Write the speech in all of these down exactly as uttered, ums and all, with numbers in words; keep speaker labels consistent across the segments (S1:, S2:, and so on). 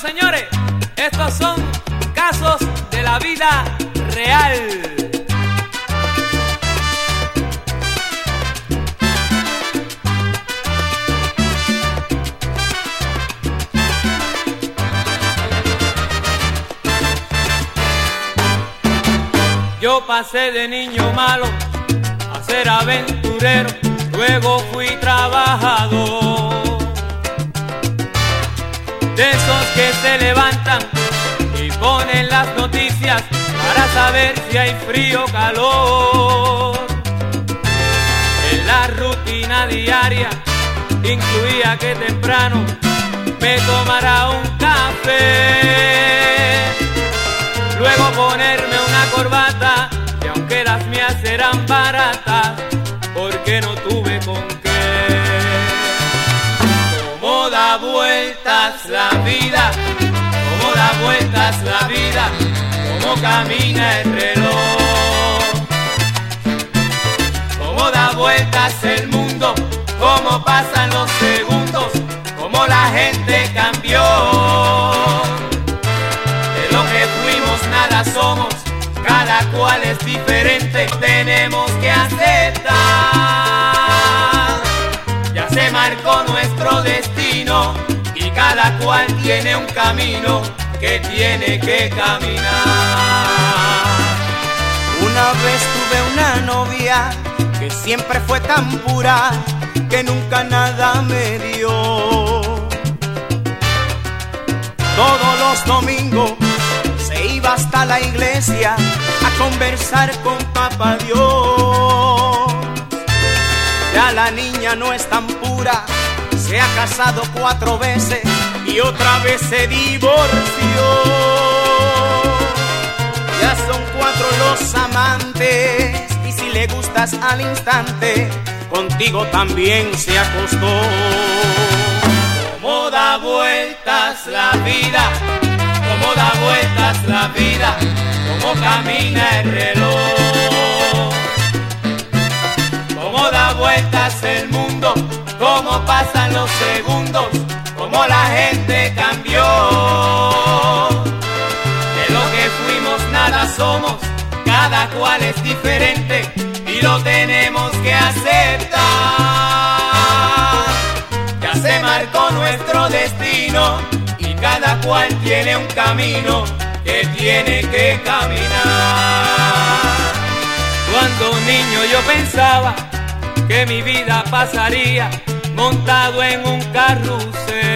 S1: señores, estos son casos de la vida real. Yo pasé de niño malo a ser aventurero, luego fui trabajador. De esos que se levantan y ponen las noticias para saber si hay frío o calor. En la rutina diaria incluía que temprano me tomara un café, luego ponerme una corbata, y aunque las mías eran baratas, porque no tuve con qué. Cómo da vueltas la vida, cómo da vueltas la vida, cómo camina el reloj. Cómo da vueltas el mundo, cómo pasan los segundos, cómo la gente cambió. De lo que fuimos nada somos, cada cual es diferente, tenemos que aceptar. Ya se marcó nuestro destino y cada cual tiene un camino que tiene que caminar.
S2: Una vez tuve una novia que siempre fue tan pura que nunca nada me dio. Todos los domingos se iba hasta la iglesia a conversar con Papá Dios. Ya la niña no es tan pura, se ha casado cuatro veces y otra vez se divorció. Ya son cuatro los amantes y si le gustas al instante, contigo también se acostó.
S1: Cómo da vueltas la vida, cómo da vueltas la vida, cómo camina el reloj. Cómo da vueltas el mundo, cómo pasan los segundos, cómo la gente cambió. De lo que fuimos nada somos, cada cual es diferente y lo tenemos que aceptar. Ya se marcó nuestro destino y cada cual tiene un camino que tiene que caminar. Cuando niño yo pensaba que mi vida pasaría montado en un carrusel,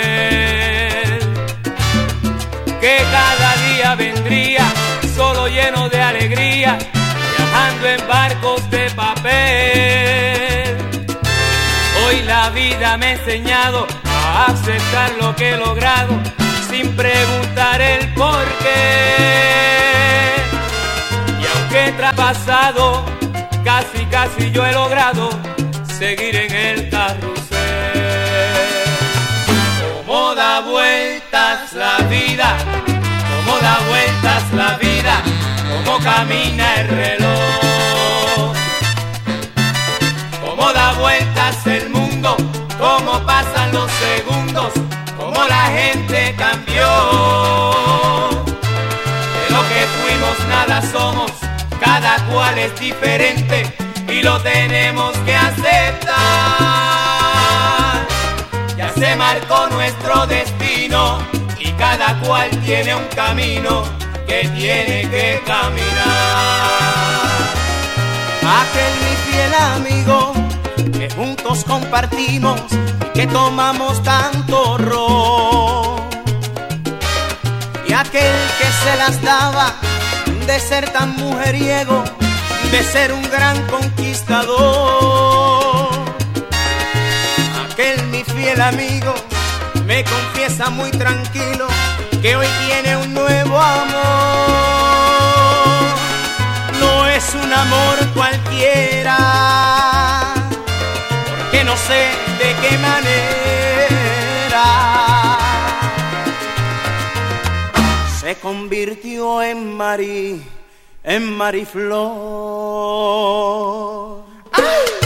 S1: que cada día vendría solo lleno de alegría, viajando en barcos de papel. Hoy la vida me ha enseñado a aceptar lo que he logrado sin preguntar el por qué. Y aunque he traspasado, casi casi yo he logrado seguir en el carrusel. Cómo da vueltas la vida, cómo da vueltas la vida, cómo camina el reloj. Cómo da vueltas el mundo, cómo pasan los segundos, cómo la gente cambió. De lo que fuimos nada somos, cada cual es diferente y lo tenemos que aceptar. Ya se marcó nuestro destino y cada cual tiene un camino que tiene que caminar.
S2: Aquel mi fiel amigo que juntos compartimos y que tomamos tanto ron, y aquel que se las daba de ser tan mujeriego, de ser un gran conquistador. Aquel mi fiel amigo me confiesa muy tranquilo que hoy tiene un nuevo amor. No es un amor cualquiera, porque no sé de qué manera se convirtió en Mari, en Mariflor. ¡Ay!